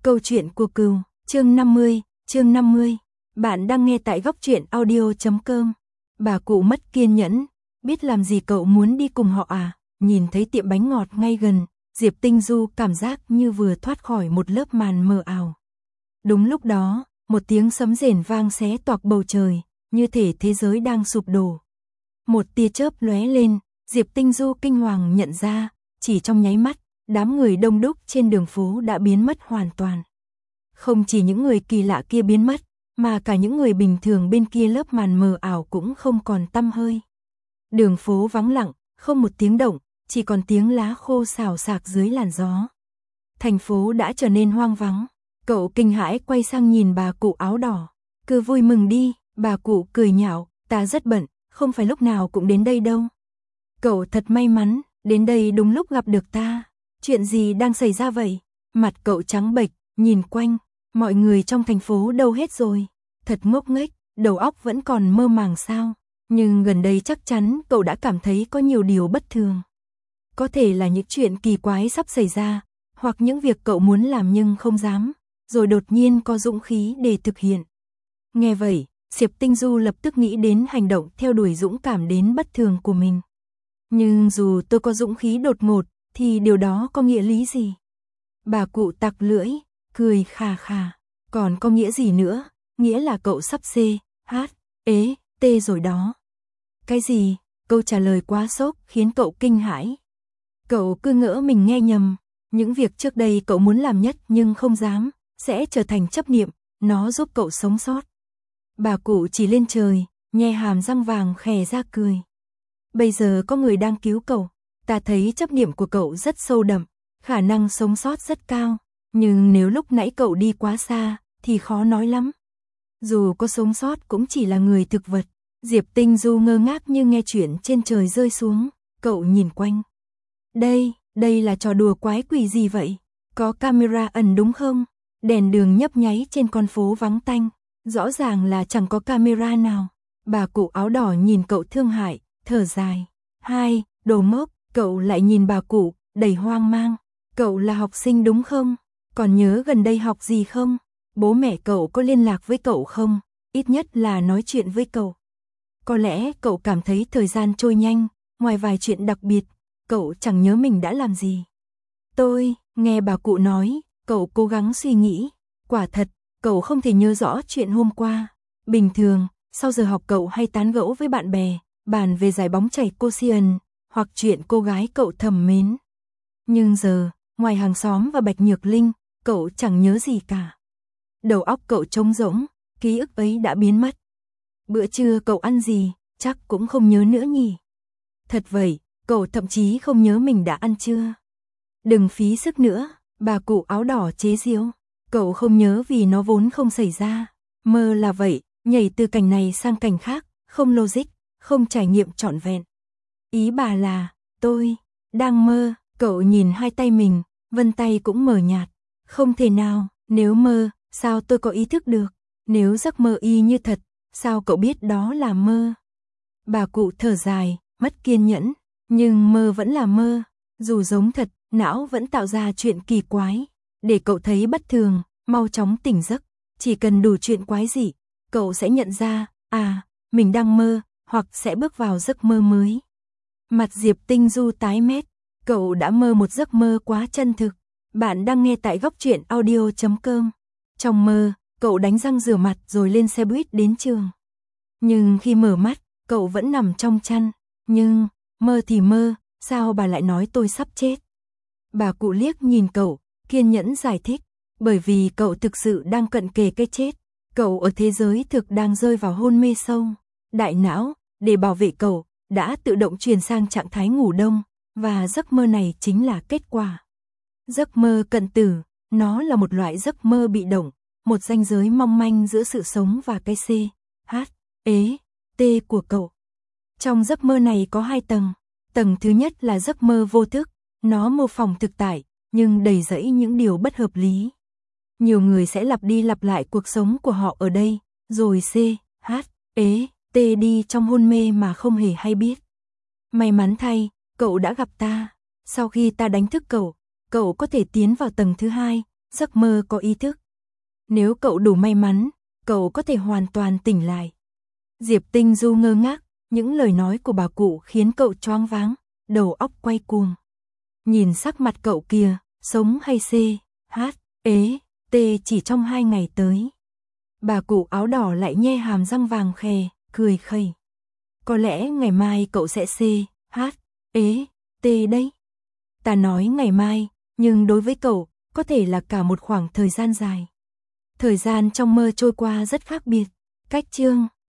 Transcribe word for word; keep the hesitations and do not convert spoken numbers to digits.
Câu chuyện của cừu, chương năm mươi, chương năm mươi. Bạn đang nghe tại góc truyện audio chấm com. Bà cụ mất kiên nhẫn, biết làm gì cậu muốn đi cùng họ à? Nhìn thấy tiệm bánh ngọt ngay gần, Diệp Tinh Du cảm giác như vừa thoát khỏi một lớp màn mờ ảo. Đúng lúc đó, một tiếng sấm rền vang xé toạc bầu trời, như thể thế giới đang sụp đổ. Một tia chớp lóe lên, Diệp Tinh Du kinh hoàng nhận ra, chỉ trong nháy mắt, đám người đông đúc trên đường phố đã biến mất hoàn toàn. Không chỉ những người kỳ lạ kia biến mất, mà cả những người bình thường bên kia lớp màn mờ ảo cũng không còn tăm hơi. Đường phố vắng lặng, không một tiếng động, chỉ còn tiếng lá khô xào xạc dưới làn gió. Thành phố đã trở nên hoang vắng. Cậu kinh hãi quay sang nhìn bà cụ áo đỏ. Cứ vui mừng đi, bà cụ cười nhạo, ta rất bận, không phải lúc nào cũng đến đây đâu. Cậu thật may mắn, đến đây đúng lúc gặp được ta. Chuyện gì đang xảy ra vậy? Mặt cậu trắng bệch, nhìn quanh, mọi người trong thành phố đâu hết rồi? Thật ngốc nghếch, đầu óc vẫn còn mơ màng sao? Nhưng gần đây chắc chắn cậu đã cảm thấy có nhiều điều bất thường. Có thể là những chuyện kỳ quái sắp xảy ra, hoặc những việc cậu muốn làm nhưng không dám, rồi đột nhiên có dũng khí để thực hiện. Nghe vậy, Diệp Tinh Du lập tức nghĩ đến hành động theo đuổi dũng cảm đến bất thường của mình. Nhưng dù tôi có dũng khí đột ngột, thì điều đó có nghĩa lý gì? Bà cụ tặc lưỡi, cười khà khà. Còn có nghĩa gì nữa? Nghĩa là cậu sắp C, H, ế, T rồi đó. Cái gì? Câu trả lời quá sốc khiến cậu kinh hãi. Cậu cứ ngỡ mình nghe nhầm. Những việc trước đây cậu muốn làm nhất nhưng không dám, sẽ trở thành chấp niệm, nó giúp cậu sống sót. Bà cụ chỉ lên trời, nhe hàm răng vàng khè ra cười. Bây giờ có người đang cứu cậu, ta thấy chấp niệm của cậu rất sâu đậm, khả năng sống sót rất cao, nhưng nếu lúc nãy cậu đi quá xa, thì khó nói lắm. Dù có sống sót cũng chỉ là người thực vật. Diệp Tinh Du ngơ ngác như nghe chuyện trên trời rơi xuống, cậu nhìn quanh. Đây, đây là trò đùa quái quỷ gì vậy? Có camera ẩn đúng không? Đèn đường nhấp nháy trên con phố vắng tanh, rõ ràng là chẳng có camera nào. Bà cụ áo đỏ nhìn cậu thương hại, thở dài. Hai, đồ ngốc, cậu lại nhìn bà cụ, đầy hoang mang. Cậu là học sinh đúng không? Còn nhớ gần đây học gì không? Bố mẹ cậu có liên lạc với cậu không? Ít nhất là nói chuyện với cậu. Có lẽ cậu cảm thấy thời gian trôi nhanh, ngoài vài chuyện đặc biệt, cậu chẳng nhớ mình đã làm gì. Tôi, nghe bà cụ nói, cậu cố gắng suy nghĩ. Quả thật, cậu không thể nhớ rõ chuyện hôm qua. Bình thường, sau giờ học cậu hay tán gẫu với bạn bè, bàn về giải bóng chày Cosian, hoặc chuyện cô gái cậu thầm mến. Nhưng giờ, ngoài hàng xóm và Bạch Nhược Linh, cậu chẳng nhớ gì cả. Đầu óc cậu trống rỗng, ký ức ấy đã biến mất. Bữa trưa cậu ăn gì, chắc cũng không nhớ nữa nhỉ. Thật vậy, cậu thậm chí không nhớ mình đã ăn chưa. Đừng phí sức nữa, bà cụ áo đỏ chế giễu. Cậu không nhớ vì nó vốn không xảy ra. Mơ là vậy, nhảy từ cảnh này sang cảnh khác, không logic, không trải nghiệm trọn vẹn. Ý bà là, tôi đang mơ. Cậu nhìn hai tay mình, vân tay cũng mờ nhạt. Không thể nào, nếu mơ, sao tôi có ý thức được? Nếu giấc mơ y như thật, sao cậu biết đó là mơ? Bà cụ thở dài, mất kiên nhẫn, nhưng mơ vẫn là mơ. Dù giống thật, não vẫn tạo ra chuyện kỳ quái. Để cậu thấy bất thường, mau chóng tỉnh giấc. Chỉ cần đủ chuyện quái dị, cậu sẽ nhận ra, à, mình đang mơ, hoặc sẽ bước vào giấc mơ mới. Mặt Diệp Tinh Du tái mét. Cậu đã mơ một giấc mơ quá chân thực. Bạn đang nghe tại góc truyện audio chấm com. Trong mơ, cậu đánh răng rửa mặt rồi lên xe buýt đến trường. Nhưng khi mở mắt, cậu vẫn nằm trong chăn. Nhưng, mơ thì mơ, sao bà lại nói tôi sắp chết? Bà cụ liếc nhìn cậu, kiên nhẫn giải thích. Bởi vì cậu thực sự đang cận kề cái chết. Cậu ở thế giới thực đang rơi vào hôn mê sâu. Đại não, để bảo vệ cậu, đã tự động chuyển sang trạng thái ngủ đông. Và giấc mơ này chính là kết quả. Giấc mơ cận tử, nó là một loại giấc mơ bị động, một ranh giới mong manh giữa sự sống và cái C, H, ế, T của cậu. Trong giấc mơ này có hai tầng. Tầng thứ nhất là giấc mơ vô thức, nó mô phỏng thực tại, nhưng đầy rẫy những điều bất hợp lý. Nhiều người sẽ lặp đi lặp lại cuộc sống của họ ở đây, rồi C, H, ế, T đi trong hôn mê mà không hề hay biết. May mắn thay, cậu đã gặp ta. Sau khi ta đánh thức cậu, cậu có thể tiến vào tầng thứ hai, giấc mơ có ý thức. Nếu cậu đủ may mắn, cậu có thể hoàn toàn tỉnh lại. Diệp Tinh Du ngơ ngác, những lời nói của bà cụ khiến cậu choáng váng, đầu óc quay cuồng. Nhìn sắc mặt cậu kìa, sống hay xê, hát, ế, tê chỉ trong hai ngày tới. Bà cụ áo đỏ lại nhe hàm răng vàng khè, cười khẩy. Có lẽ ngày mai cậu sẽ xê, hát, ế, tê đấy. Ta nói ngày mai, nhưng đối với cậu, có thể là cả một khoảng thời gian dài. Thời gian trong mơ trôi qua rất khác biệt. Cách chương